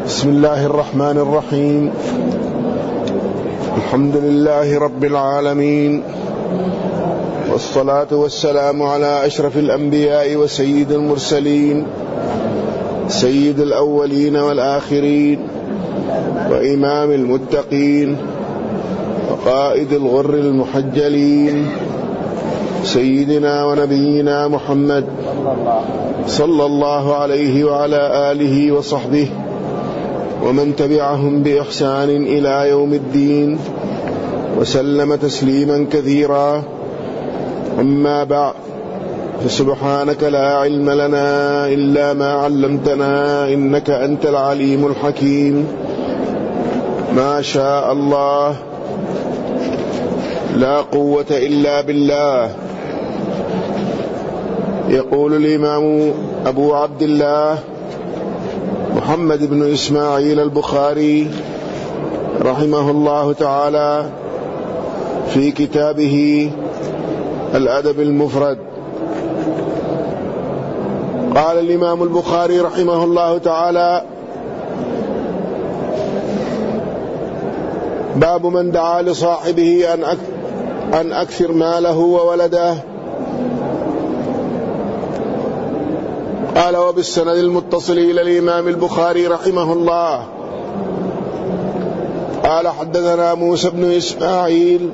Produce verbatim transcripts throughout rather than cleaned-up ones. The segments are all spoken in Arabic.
بسم الله الرحمن الرحيم. الحمد لله رب العالمين، والصلاة والسلام على أشرف الأنبياء وسيد المرسلين، سيد الأولين والآخرين، وإمام المتقين، وقائد الغر المحجلين، سيدنا ونبينا محمد صلى الله عليه وعلى آله وصحبه ومن تبعهم بإحسان إلى يوم الدين، وسلم تسليما كثيرا. أما بعد، فسبحانك لا علم لنا إلا ما علمتنا إنك أنت العليم الحكيم. ما شاء الله، لا قوة إلا بالله. يقول الإمام أبو عبد الله محمد بن إسماعيل البخاري رحمه الله تعالى في كتابه الأدب المفرد، قال الإمام البخاري رحمه الله تعالى: باب من دعا لصاحبه أن أكثر ماله وولده. قال: وبالسند المتصل إلى الإمام البخاري رحمه الله قال: حدثنا موسى بن إسماعيل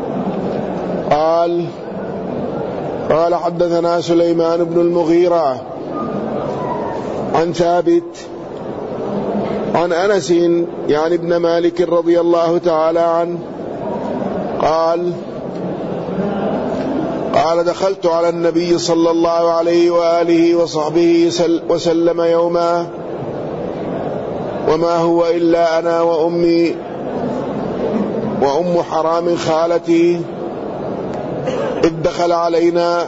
قال قال حدثنا سليمان بن المغيرة عن ثابت عن أنس يعني ابن مالك رضي الله تعالى عنه قال: قال: دخلت على النبي صلى الله عليه وآله وصحبه وسلم يوما، وما هو إلا أنا وأمي وأم حرام خالتي، إذ دخل علينا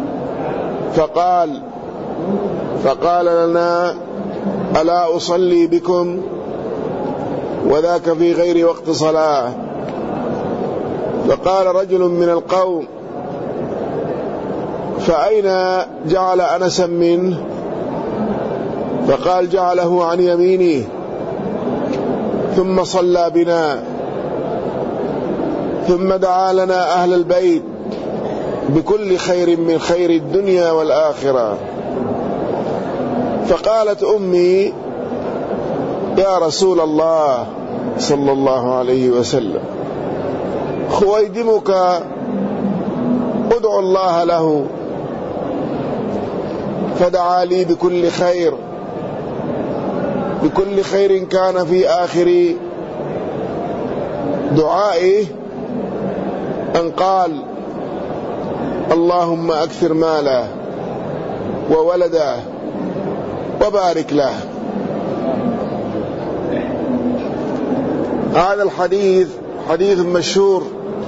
فقال فقال لنا: ألا أصلي بكم؟ وذاك في غير وقت صلاة. فقال رجل من القوم: فأين جعل أنسا منه؟ فقال: جعله عن يمينه، ثم صلى بنا، ثم دعا لنا أهل البيت بكل خير من خير الدنيا والآخرة. فقالت أمي: يا رسول الله صلى الله عليه وسلم، خويدمك ادعو الله له. فدعا لي بكل خير بكل خير كان في آخر دعائه أن قال: اللهم أكثر ماله وولده وبارك له. هذا الحديث حديث مشهور،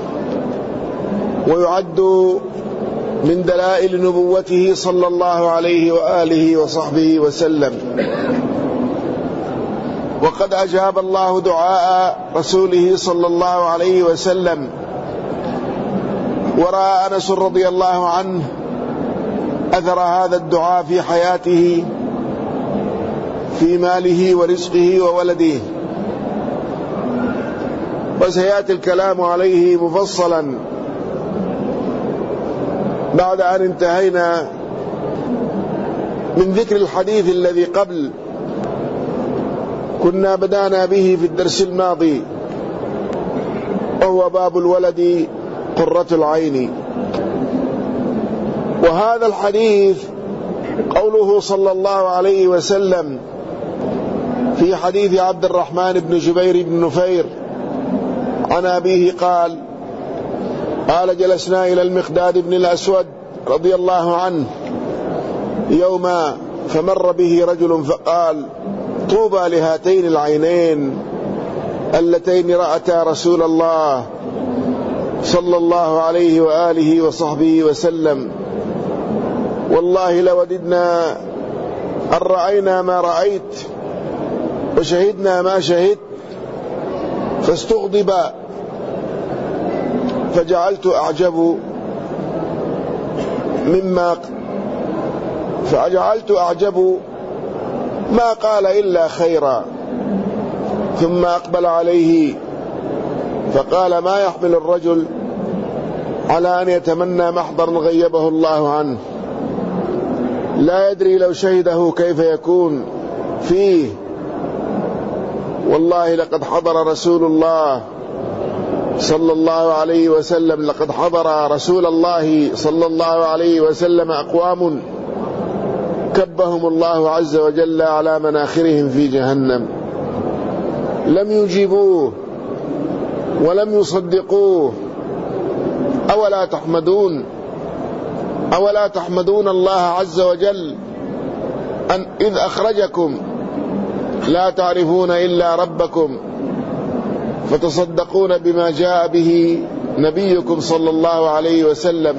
ويعد من دلائل نبوته صلى الله عليه وآله وصحبه وسلم. وقد أجاب الله دعاء رسوله صلى الله عليه وسلم، ورأى أنس رضي الله عنه أثر هذا الدعاء في حياته، في ماله ورزقه وولده. وسيأتي الكلام عليه مفصلا بعد أن انتهينا من ذكر الحديث الذي قبل كنا بدأنا به في الدرس الماضي، وهو باب الولد قرة العين. وهذا الحديث قوله صلى الله عليه وسلم في حديث عبد الرحمن بن جبير بن نفير عن أبيه قال: قال: جلسنا إلى المقداد بن الأسود رضي الله عنه يوما، فمر به رجل فقال: طوبى لهاتين العينين اللتين رأتا رسول الله صلى الله عليه وآله وصحبه وسلم، والله لوددنا أن رأينا ما رأيت وشهدنا ما شهدت. فاستغضب، فجعلت أعجب مما فجعلت أعجب ما قال إلا خيرا. ثم أقبل عليه فقال: ما يحمل الرجل على أن يتمنى محضرا غيبه الله عنه، لا يدري لو شهده كيف يكون فيه. والله لقد حضر رسول الله صلى الله عليه وسلم لقد حضر رسول الله صلى الله عليه وسلم أقوام كبهم الله عز وجل على مناخرهم في جهنم، لم يجيبوه ولم يصدقوه. أولا تحمدون أولا تحمدون الله عز وجل أن إذ أخرجكم لا تعرفون إلا ربكم فتصدقون بما جاء به نبيكم صلى الله عليه وسلم.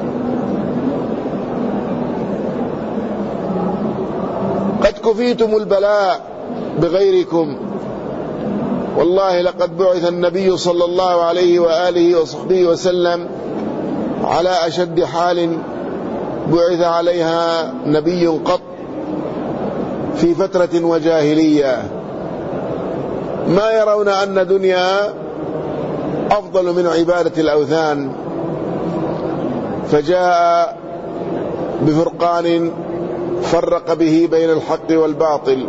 قد كفيتم البلاء بغيركم، والله لقد بعث النبي صلى الله عليه وآله وصحبه وسلم على أشد حال بعث عليها نبي قط في فترة وجاهلية. ما يرون أن دنيا أفضل من عبادة الأوثان، فجاء بفرقان فرق به بين الحق والباطل،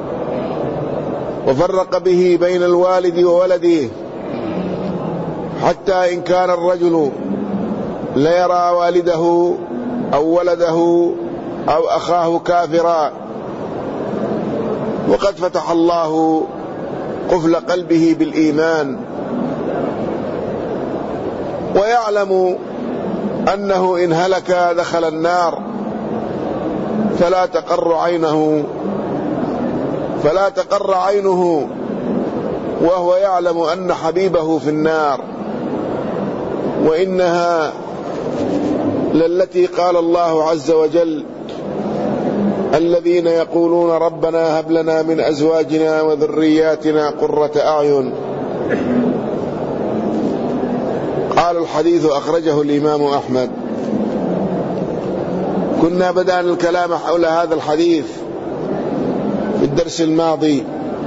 وفرق به بين الوالد وولده، حتى إن كان الرجل ليرى والده أو ولده أو أخاه كافرا وقد فتح الله قفل قلبه بالإيمان، ويعلم أنه إن هلك دخل النار، فلا تقر عينه فلا تقر عينه وهو يعلم أن حبيبه في النار. وإنها للتي قال الله عز وجل: الذين يقولون ربنا هب لنا من أزواجنا وذرياتنا قرة أعين. قال الحديث أخرجه الإمام أحمد. كنا بدأنا الكلام حول هذا الحديث في الدرس الماضي،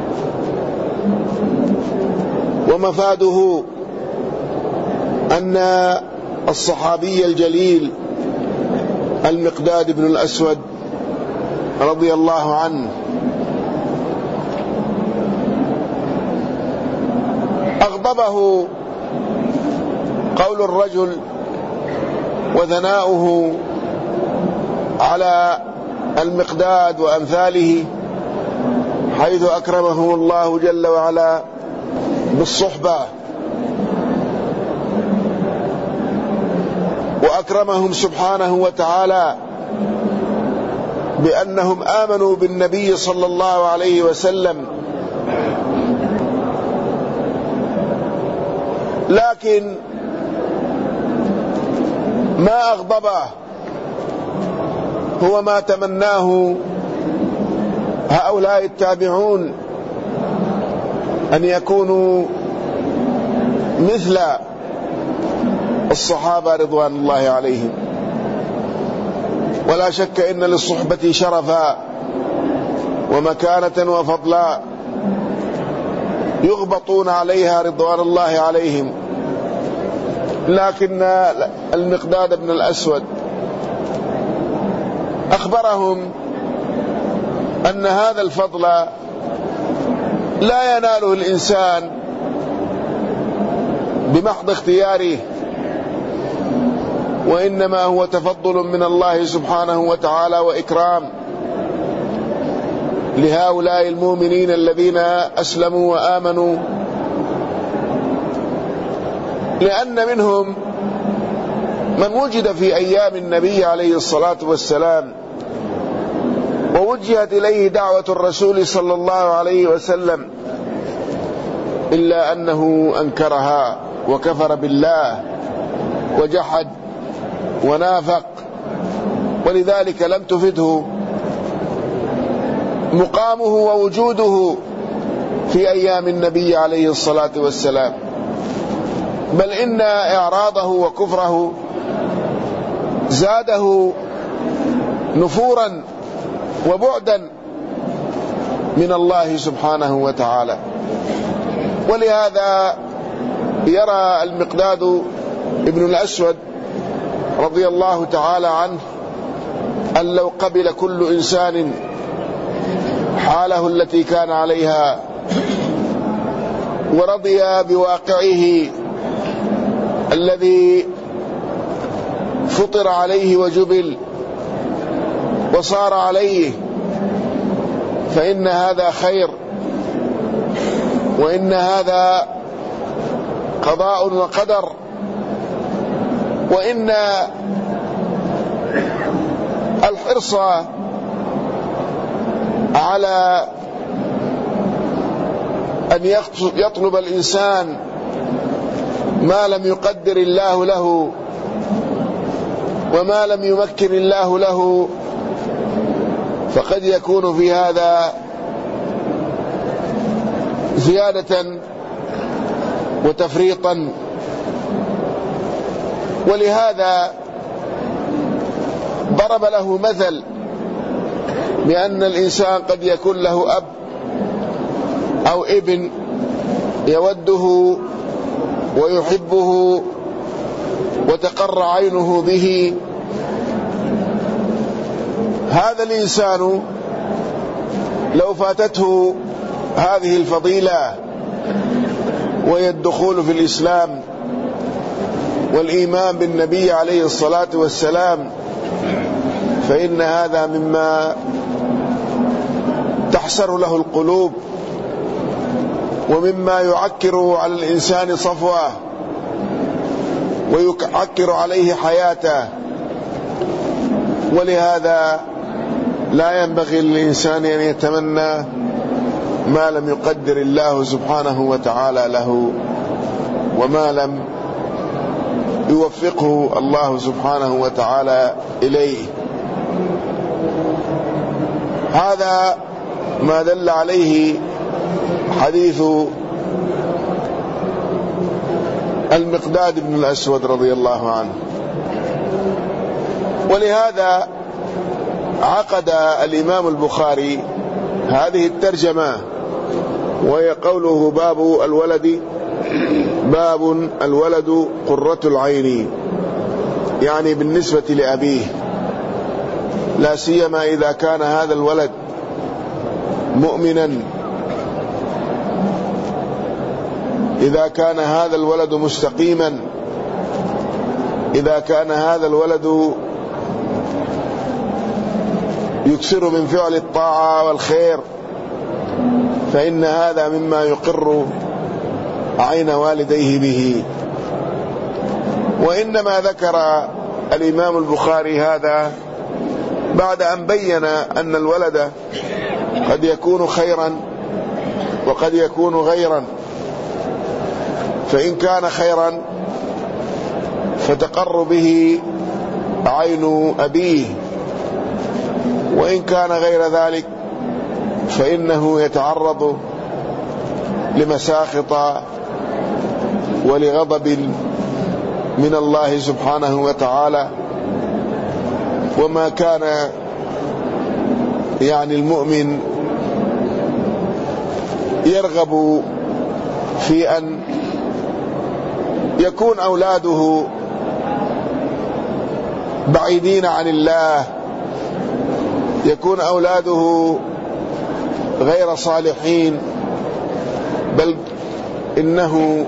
ومفاده أن الصحابي الجليل المقداد بن الأسود رضي الله عنه أغضبه قول الرجل وثناؤه على المقداد وأمثاله، حيث أكرمهم الله جل وعلا بالصحبة، وأكرمهم سبحانه وتعالى بأنهم آمنوا بالنبي صلى الله عليه وسلم. لكن ما أغضبه هو ما تمناه هؤلاء التابعون، أن يكونوا مثل الصحابة رضوان الله عليهم. ولا شك إن للصحبة شرفا ومكانة وفضلا يغبطون عليها رضوان الله عليهم. لكن المقداد بن الأسود أخبرهم أن هذا الفضل لا يناله الإنسان بمحض اختياره، وإنما هو تفضل من الله سبحانه وتعالى وإكرام لهؤلاء المؤمنين الذين أسلموا وآمنوا، لأن منهم من وجد في أيام النبي عليه الصلاة والسلام ووجهت إليه دعوة الرسول صلى الله عليه وسلم، إلا أنه أنكرها وكفر بالله وجحد ونافق، ولذلك لم تفده مقامه ووجوده في أيام النبي عليه الصلاة والسلام، بل إن إعراضه وكفره زاده نفورا وبعدا من الله سبحانه وتعالى. ولهذا يرى المقداد ابن الأسود رضي الله تعالى عنه أن لو قبل كل إنسان حاله التي كان عليها ورضي بواقعه الذي فطر عليه وجبل وصار عليه، فإن هذا خير، وإن هذا قضاء وقدر، وإن الحرص على أن يطلب الإنسان ما لم يقدر الله له وما لم يمكن الله له، فقد يكون في هذا زيادة وتفريطا. ولهذا ضرب له مثل بأن الإنسان قد يكون له أب أو ابن يوده ويحبه وتقر عينه به. هذا الإنسان لو فاتته هذه الفضيلة وهي الدخول في الإسلام والإيمان بالنبي عليه الصلاة والسلام، فإن هذا مما تحسر له القلوب ومما يعكر على الإنسان صفوه ويعكر عليه حياته. ولهذا لا ينبغي للإنسان أن يتمنى ما لم يقدر الله سبحانه وتعالى له وما لم يوفقه الله سبحانه وتعالى إليه. هذا ما دل عليه حديث المقداد بن الأسود رضي الله عنه. ولهذا عقد الإمام البخاري هذه الترجمة، وهي قوله باب الولد، باب الولد قرة العين، يعني بالنسبة لأبيه، لا سيما إذا كان هذا الولد مؤمنا، إذا كان هذا الولد مستقيما، إذا كان هذا الولد يكثر من فعل الطاعة والخير، فإن هذا مما يقر عين والديه به. وإنما ذكر الإمام البخاري هذا بعد أن بين أن الولد قد يكون خيرا وقد يكون غيرا، فإن كان خيرا فتقر به عين أبيه، وإن كان غير ذلك فإنه يتعرض لمساخط ولغضب من الله سبحانه وتعالى. وما كان يعني المؤمن يرغب في أن يكون أولاده بعيدين عن الله، يكون أولاده غير صالحين، بل إنه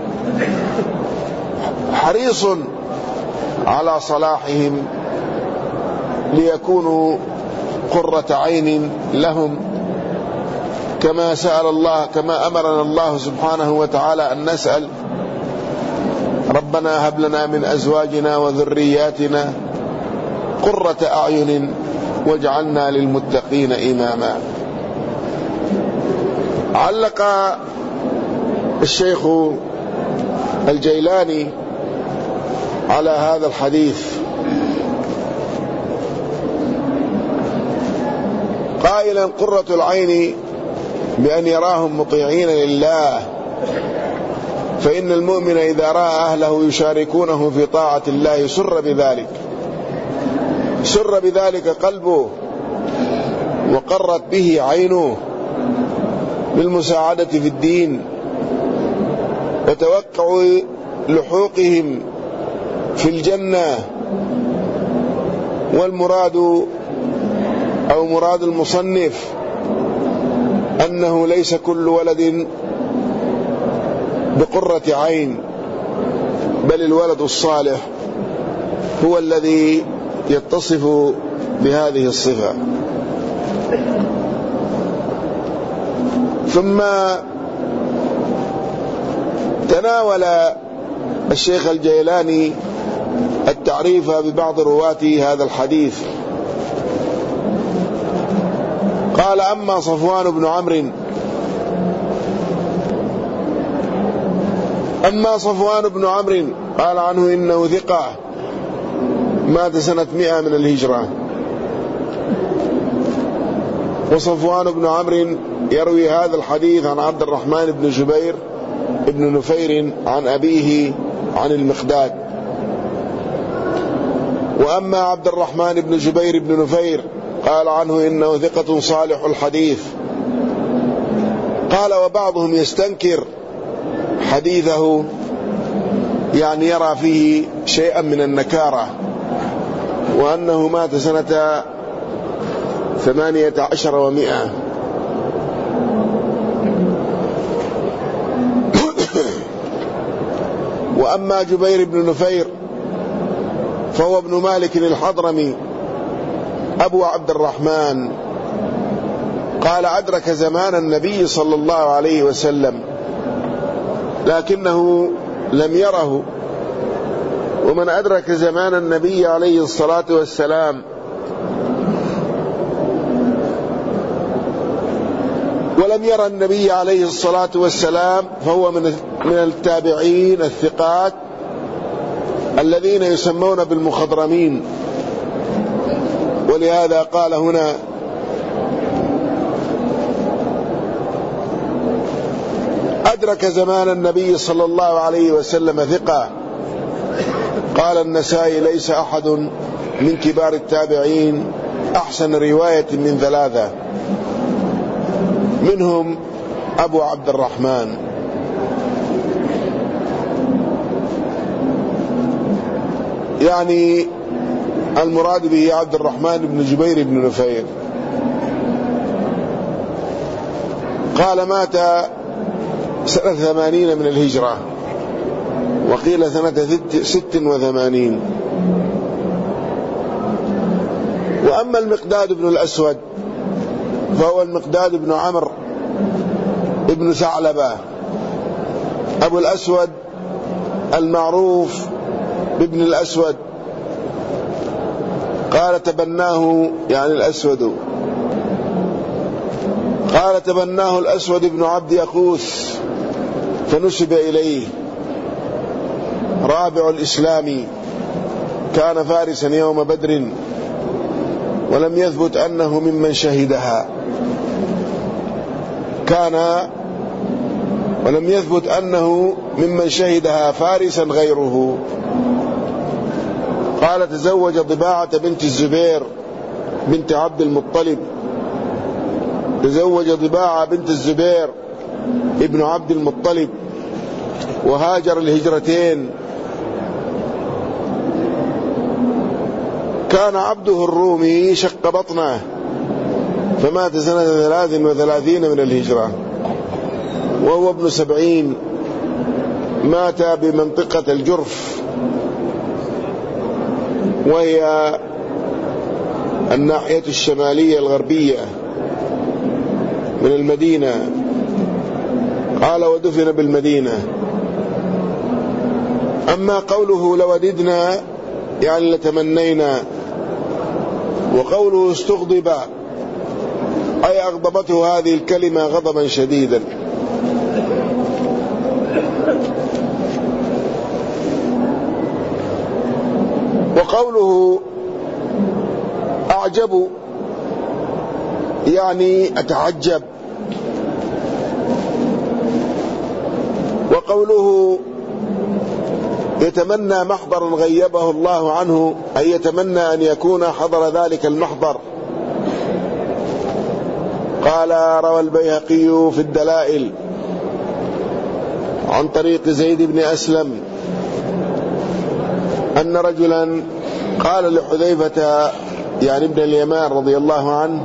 حريص على صلاحهم ليكونوا قرة عين لهم، كما سأل الله، كما أمرنا الله سبحانه وتعالى أن نسأل ربنا هب لنا من أزواجنا وذرياتنا قرة أعين واجعلنا للمتقين إماما. علق الشيخ الجيلاني على هذا الحديث قائلا: قرة العين بأن يراهم مطيعين لله، فإن المؤمن إذا رأى أهله يشاركونه في طاعة الله سر بذلك سر بذلك قلبه وقرت به عينه، بالمساعدة في الدين وتوقع لحوقهم في الجنة. والمراد أو مراد المصنف أنه ليس كل ولد بقرة عين، بل الولد الصالح هو الذي يتصف بهذه الصفة. ثم تناول الشيخ الجيلاني التعريف ببعض رواة هذا الحديث. قال: أما صفوان بن عمرو أما صفوان بن عمرو قال عنه إنه ثقة، مات سنة مئة من الهجرة. وصفوان بن عمرو يروي هذا الحديث عن عبد الرحمن بن جبير ابن نفير عن أبيه عن المقداد. وأما عبد الرحمن بن جبير بن نفير قال عنه إنه ثقة صالح الحديث. قال: وبعضهم يستنكر حديثه، يعني يرى فيه شيئا من النكارة، وأنه مات سنة ثمانية عشر ومئة. وأما جبير بن نفير فهو ابن مالك الحضرمي أبو عبد الرحمن. قال: أدرك زمان النبي صلى الله عليه وسلم لكنه لم يره. ومن أدرك زمان النبي عليه الصلاة والسلام ولم يرى النبي عليه الصلاة والسلام فهو من من التابعين الثقات الذين يسمون بالمخضرمين. ولهذا قال هنا: أدرك زمان النبي صلى الله عليه وسلم ثقة. قال النسائي: ليس أحد من كبار التابعين أحسن رواية من ثلاثة، منهم أبو عبد الرحمن. يعني المراد به عبد الرحمن بن جبير بن نفير. قال: مات سنة ثمانين من الهجرة، وقيل سنة ست وثمانين. وأما المقداد بن الأسود فهو المقداد بن عمرو ابن ثعلبة أبو الأسود المعروف بابن الأسود. قال: تبناه يعني الأسود. قال: تبناه الأسود بن عبد يقوس فنسب إليه. رابع الإسلام، كان فارسا يوم بدر، ولم يثبت أنه ممن شهدها. كان ولم يثبت أنه ممن شهدها فارسا غيره. قال: تزوج ضباعة بنت الزبير بنت عبد المطلب. تزوج ضباعة بنت الزبير ابن عبد المطلب، وهاجر الهجرتين. كان عبده الرومي شق بطنه، فمات سنة ثلاث وثلاثين من الهجرة، وهو ابن سبعين. مات بمنطقة الجرف، وهي الناحية الشمالية الغربية من المدينة. قال: ودفن بالمدينة. أما قوله لوددنا يعني لتمنينا، وقوله استغضب أي أغضبته هذه الكلمة غضبا شديدا. وقوله أعجب يعني أتعجب. وقوله يتمنى محضرا غيبه الله عنه أي يتمنى أن يكون حضر ذلك المحضر. قال: روى البيهقي في الدلائل عن طريق زيد بن أسلم أن رجلا قال لحذيفة يعني ابن اليمان رضي الله عنه: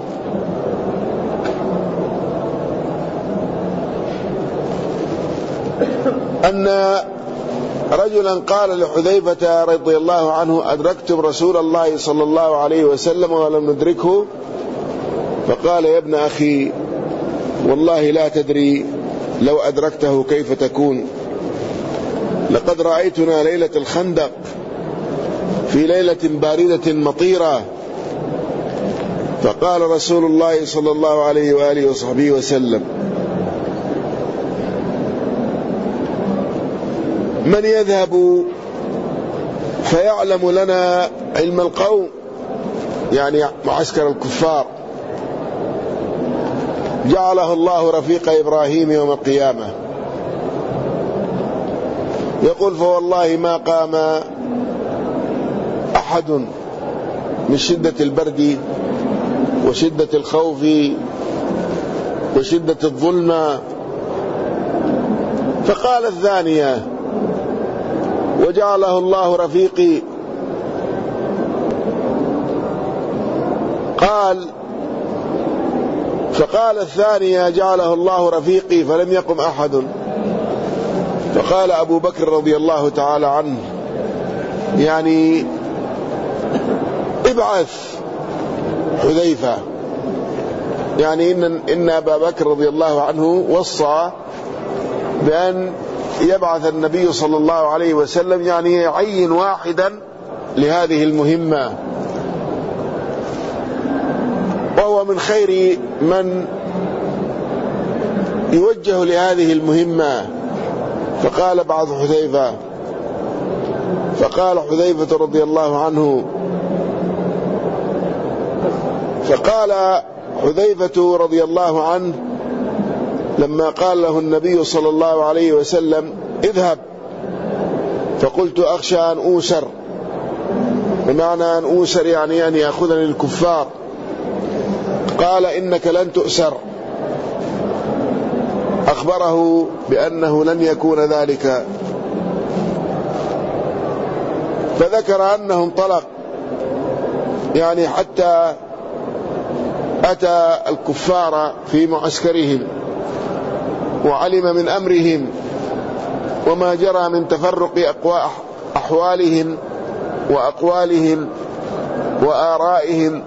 أن رجلا قال لحذيفة رضي الله عنه: أدركتم رسول الله صلى الله عليه وسلم ولم ندركه؟ فقال: يا ابن أخي، والله لا تدري لو أدركته كيف تكون. لقد رأيتنا ليلة الخندق في ليلة باردة مطيرة. فقال رسول الله صلى الله عليه وآله وصحبه وسلم: من يذهب فيعلم لنا علم القوم، يعني معسكر الكفار، جعله الله رفيق إبراهيم يوم القيامة. يقول: فوالله ما قام أحد من شدة البرد وشدة الخوف وشدة الظلمة. فقال الثانية: وجعله الله رفيقي. قال فقال الثانية: جعله الله رفيقي، فلم يقم أحد. فقال أبو بكر رضي الله تعالى عنه: يعني ابعث حذيفة، يعني إن, إن أبا بكر رضي الله عنه وصى بأن يبعث النبي صلى الله عليه وسلم، يعني يعين واحدا لهذه المهمة، وهو من خير من يوجه لهذه المهمة. فقال بعض حذيفة، فقال حذيفة رضي الله عنه فقال حذيفة رضي الله عنه لما قال له النبي صلى الله عليه وسلم: اذهب. فقلت: أخشى أن أوسر، بمعنى أن أوسر يعني أن يأخذني الكفار. قال: إنك لن تؤسر. أخبره بأنه لن يكون ذلك. فذكر أنه انطلق يعني حتى أتى الكفار في معسكرهم، وعلم من أمرهم وما جرى من تفرق أحوالهم وأقوالهم وآرائهم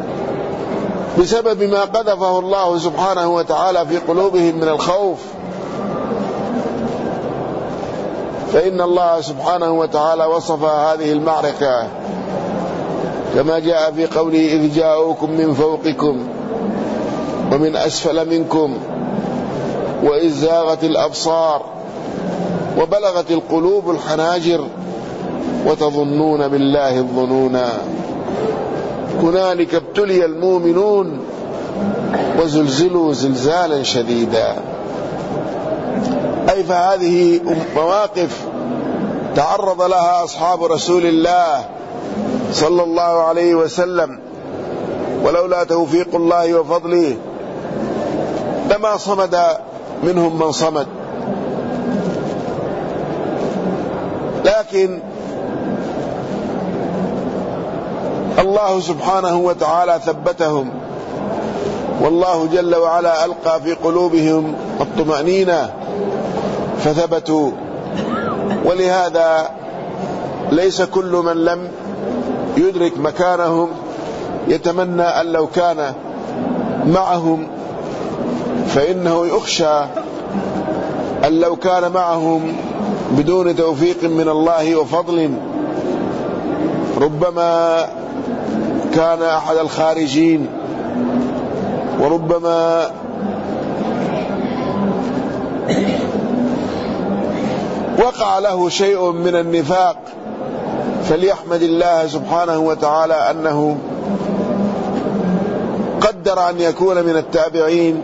بسبب ما قذفه الله سبحانه وتعالى في قلوبهم من الخوف. فإن الله سبحانه وتعالى وصف هذه المعركة كما جاء في قوله: إذ جاءوكم من فوقكم ومن أسفل منكم وإذ زاغت الأبصار وبلغت القلوب الحناجر وتظنون بالله الظنونا هنالك ابتلي المؤمنون وزلزلوا زلزالا شديدا. أي فهذه مواقف تعرض لها أصحاب رسول الله صلى الله عليه وسلم، ولولا توفيق الله وفضله لما صمد منهم من صمد. لكن الله سبحانه وتعالى ثبتهم، والله جل وعلا ألقى في قلوبهم الطمأنينة فثبتوا. ولهذا ليس كل من لم يدرك مكانهم يتمنى أن لو كان معهم، فإنه يخشى أن لو كان معهم بدون توفيق من الله وفضل ربما كان أحد الخارجين، وربما وقع له شيء من النفاق. فليحمد الله سبحانه وتعالى أنه قدر أن يكون من التابعين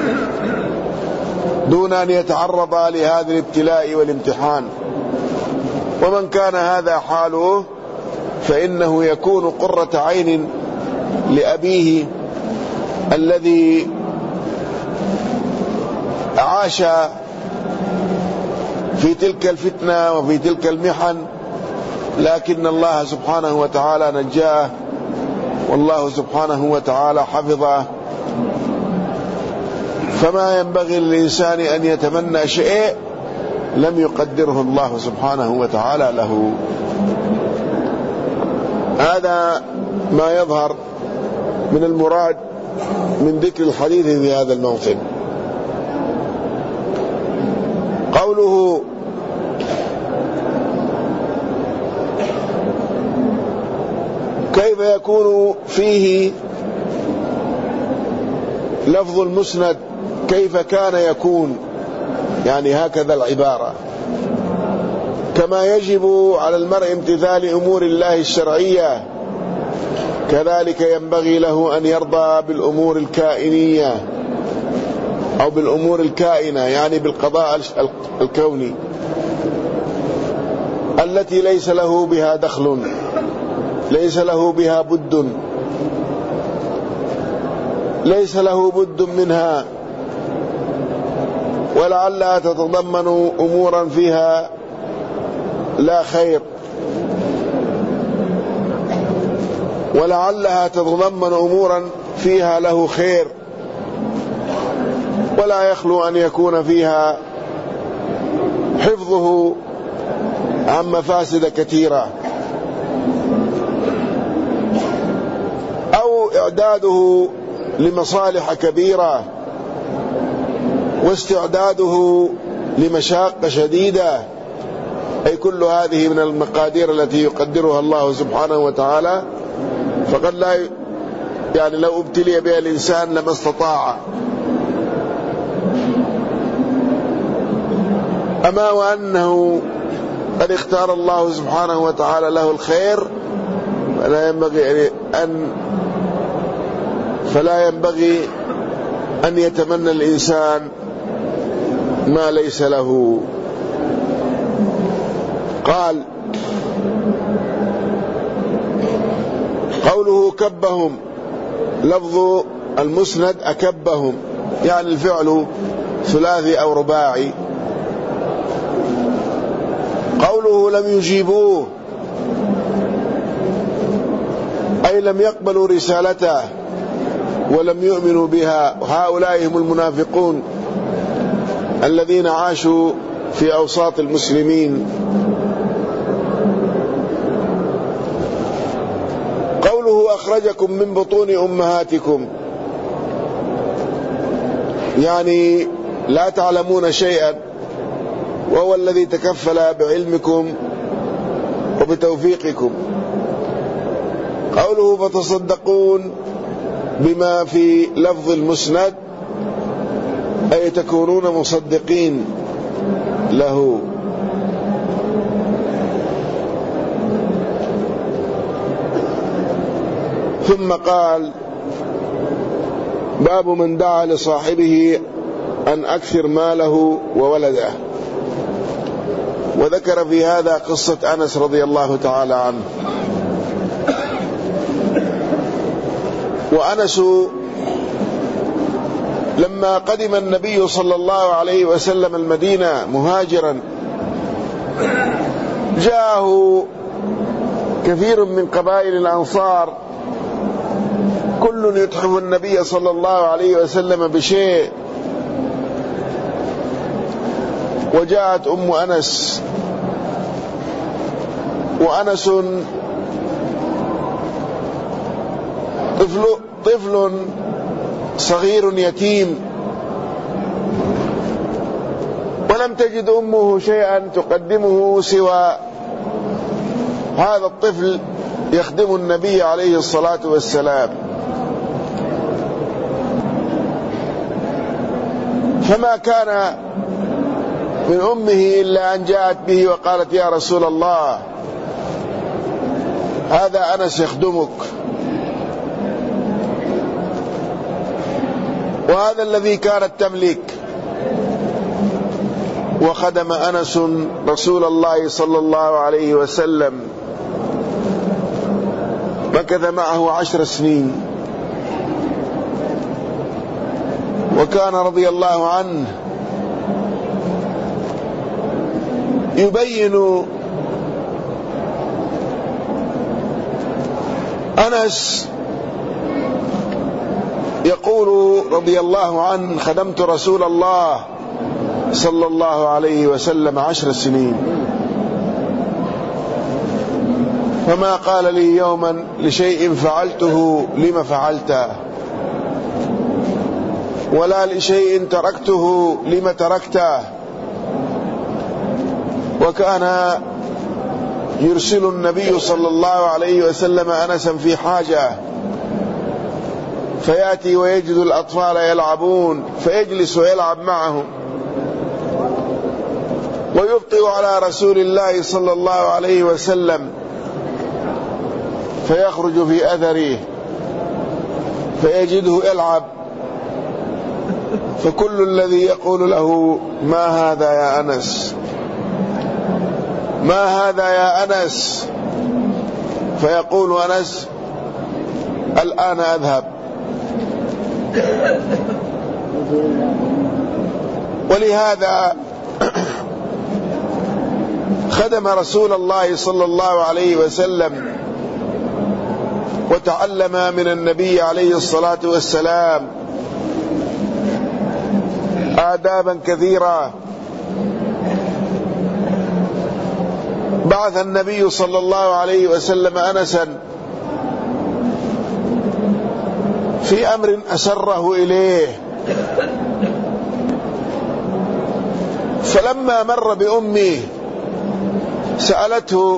دون أن يتعرض لهذا الابتلاء والامتحان. ومن كان هذا حاله فإنه يكون قرة عين لأبيه الذي عاش في تلك الفتنة وفي تلك المحن، لكن الله سبحانه وتعالى نجاه، والله سبحانه وتعالى حفظه. فما ينبغي للإنسان أن يتمنى شيء لم يقدره الله سبحانه وتعالى له. هذا ما يظهر من المراد من ذكر الحديث في هذا الموطن. قوله كيف يكون فيه لفظ المسند كيف كان يكون، يعني هكذا العبارة، كما يجب على المرء امتثال أمور الله الشرعية كذلك ينبغي له أن يرضى بالأمور الكائنية أو بالأمور الكائنة، يعني بالقضاء الكوني التي ليس له بها دخل، ليس له بها بد، ليس له بد منها، ولعلها تتضمن أمورا فيها لا خير، ولعلها تتضمن أمورا فيها له خير، ولا يخلو أن يكون فيها حفظه عن مفاسد كثيرة، أو إعداده لمصالح كبيرة، واستعداده لمشاق شديدة. أي كل هذه من المقادير التي يقدرها الله سبحانه وتعالى، فقد لا يعني لو ابتلي بها الإنسان لما استطاع. أما وأنه قد اختار الله سبحانه وتعالى له الخير، فلا ينبغي أن فلا ينبغي أن يتمنى الإنسان ما ليس له. قال قوله كبهم، لفظ المسند أكبهم، يعني الفعل ثلاثي أو رباعي. قوله لم يجيبوه أي لم يقبلوا رسالته ولم يؤمنوا بها، وهؤلاء هم المنافقون الذين عاشوا في أوساط المسلمين. قوله أخرجكم من بطون أمهاتكم، يعني لا تعلمون شيئا وهو الذي تكفل بعلمكم وبتوفيقكم. قوله فتصدقون بما في لفظ المسند أي تكونون مصدقين له. ثم قال باب من دعا لصاحبه أن أكثر ماله وولده، وذكر في هذا قصة أنس رضي الله تعالى عنه. وأنس لما قدم النبي صلى الله عليه وسلم المدينة مهاجرا جاءه كثير من قبائل الأنصار كل يتحف النبي صلى الله عليه وسلم بشيء، وجاءت أم أنس، وأنس طفل, طفل صغير يتيم، ولم تجد أمه شيئا تقدمه سوى هذا الطفل يخدم النبي عليه الصلاة والسلام. فما كان من أمه إلا أن جاءت به وقالت يا رسول الله هذا أنس يخدمك، وهذا الذي كانت تملك. وخدم أنس رسول الله صلى الله عليه وسلم، مكث معه عشر سنين، وكان رضي الله عنه يبين أنس يقول رضي الله عنه: خدمت رسول الله صلى الله عليه وسلم عشر سنين، فما قال لي يوما لشيء فعلته لم فعلته، ولا لشيء تركته لم تركته. وكان يرسل النبي صلى الله عليه وسلم أنسا في حاجة، فيأتي ويجد الأطفال يلعبون فيجلس ويلعب معهم، ويبطئ على رسول الله صلى الله عليه وسلم فيخرج في أثره فيجده يلعب، فكل الذي يقول له: ما هذا يا أنس، ما هذا يا أنس، فيقول أنس: الآن أذهب. ولهذا خدم رسول الله صلى الله عليه وسلم وتعلم من النبي عليه الصلاة والسلام آدابا كثيرة. بعث النبي صلى الله عليه وسلم أنسا في أمر أسره إليه، فلما مر بأمه سألته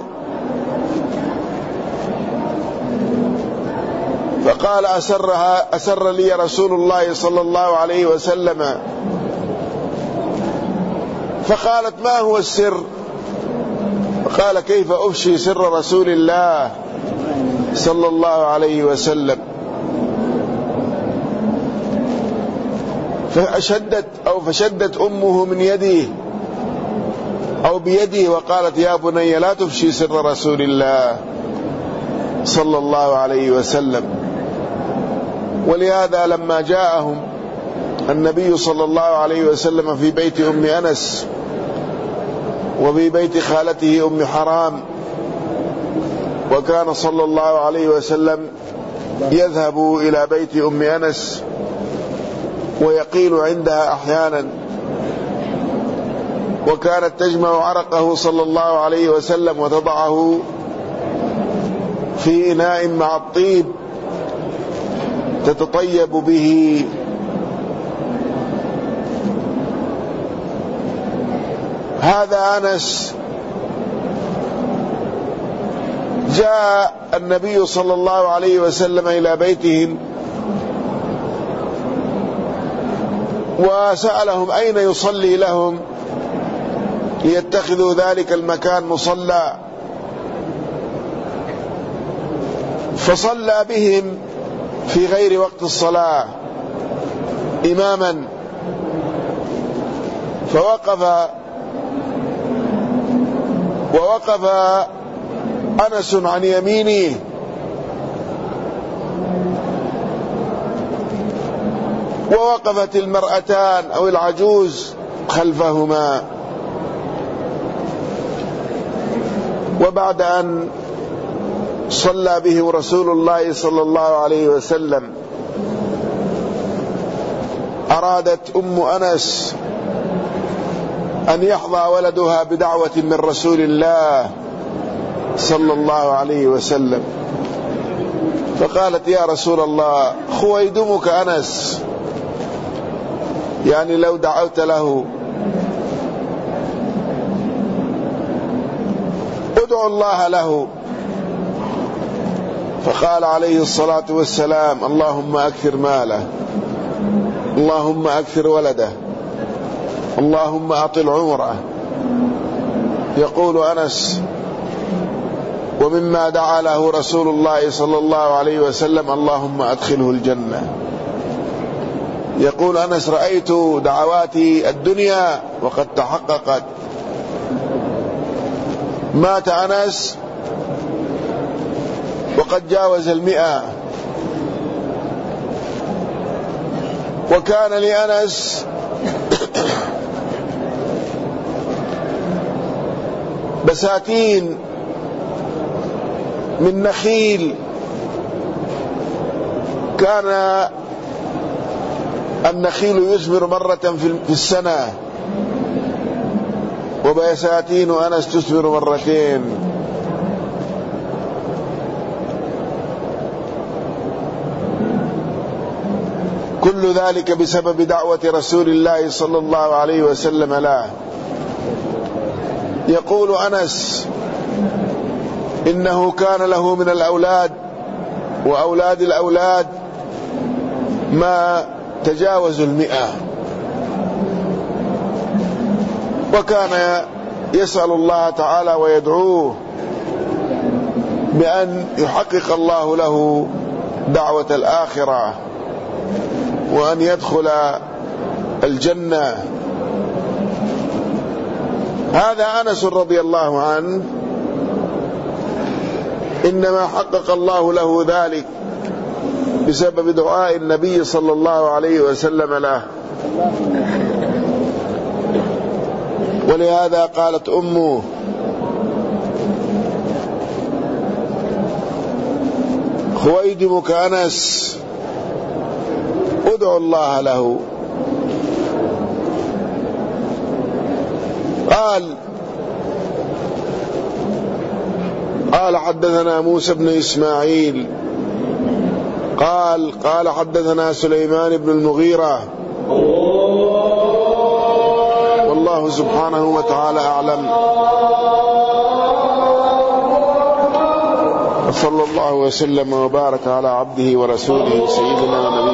فقال: أسرها أسر لي رسول الله صلى الله عليه وسلم. فقالت: ما هو السر؟ فقال: كيف أفشي سر رسول الله صلى الله عليه وسلم؟ فشدت أو فشدت أمه من يده أو بيده وقالت: يا بني لا تفشي سر رسول الله صلى الله عليه وسلم. ولهذا لما جاءهم النبي صلى الله عليه وسلم في بيت أم أنس وفي بيت خالته أم حرام، وكان صلى الله عليه وسلم يذهب إلى بيت أم أنس ويقيل عندها أحيانا، وكانت تجمع عرقه صلى الله عليه وسلم وتضعه في إناء مع الطيب تتطيب به. هذا أنس جاء النبي صلى الله عليه وسلم إلى بيتهم وسألهم أين يصلي لهم ليتخذوا ذلك المكان مصلى، فصلى بهم في غير وقت الصلاة إماما، فوقف ووقف أنس عن يمينه ووقفت المرأتان أو العجوز خلفهما. وبعد أن صلى به رسول الله صلى الله عليه وسلم أرادت أم أنس أن يحظى ولدها بدعوة من رسول الله صلى الله عليه وسلم، فقالت: يا رسول الله خويدمك أنس، يعني لو دعوت له ادعو الله له. فقال عليه الصلاة والسلام: اللهم أكثر ماله، اللهم أكثر ولده، اللهم أطل عمره. يقول أنس: ومما دعا له رسول الله صلى الله عليه وسلم: اللهم أدخله الجنة. يقول أنس: رأيت دعواتي الدنيا وقد تحققت. مات أنس وقد جاوز المئة، وكان لأنس بساتين من نخيل، كان النخيل يثمر مرة في السنة، وبساتين أنس تثمر مرتين. كل ذلك بسبب دعوة رسول الله صلى الله عليه وسلم له. يقول أنس إنه كان له من الأولاد وأولاد الأولاد ما تجاوز المئة، وكان يسأل الله تعالى ويدعوه بأن يحقق الله له دعوة الآخرة وأن يدخل الجنة. هذا أنس رضي الله عنه إنما حقق الله له ذلك بسبب دعاء النبي صلى الله عليه وسلم له. ولهذا قالت أمه: خويدمك أنس، ادعو الله له. قال قال حدثنا موسى بن إسماعيل قال قال حدثنا سليمان بن المغيرة. والله سبحانه وتعالى أعلم. صلى الله وسلم وبارك على عبده ورسوله سيدنا ونبينا